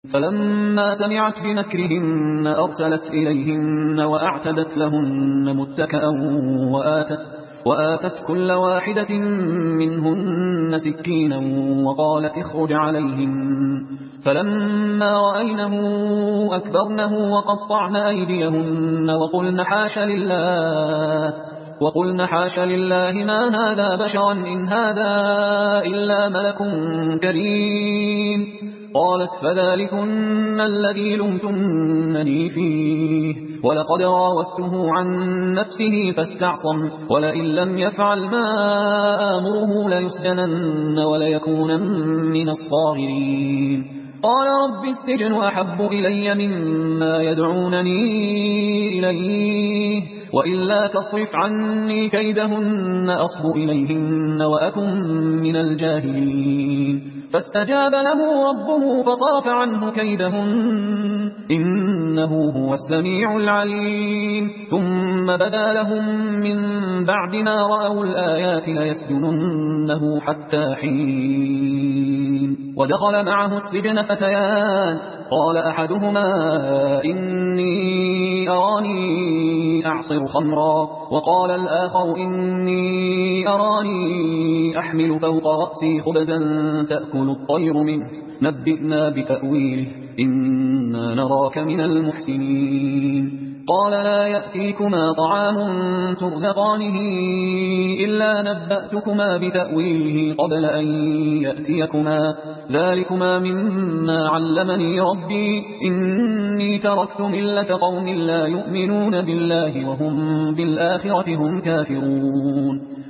فلما سمعت بمكرهن أرسلت إليهن وأعتدت لهن متكأ وآتت كل واحدة منهن سكينا وقالت اخرج عليهن. فلما رأينه أكبرنه وقطعن أيديهن وقلن حاش لله ما هذا بشرا إن هذا إلا ملك كريم. قالت فذلكن الذي لمتنني فيه ولقد راودته عن نفسه فاستعصم ولئن لم يفعل ما آمره ليسجنن وليكون من الصاغرين. قال رب السجن أحب إلي مما يدعونني إليه وإلا تصرف عني كيدهن أصب إليهن وأكن من الجاهلين. فاستجاب له ربه فصرف عنه كيدهن إنه هو السميع العليم. ثم بدا لهم من بعد ما رأوا الآيات ليسجننه حتى حين. ودخل معه السجن فتيان قال أحدهما إني أراني أعصر خمرا وقال الآخر إني أراني أحمل فوق رأسي خبزا تأكل الطير منه نبئنا بتأويله إنا نراك من المحسنين. قال لا يأتيكما طعام ترزقانه إلا نبأتكما بتأويله قبل أن يأتيكما ذلكما مما علمني ربي إني تركت ملة قوم لا يؤمنون بالله وهم بالآخرة هم كافرون.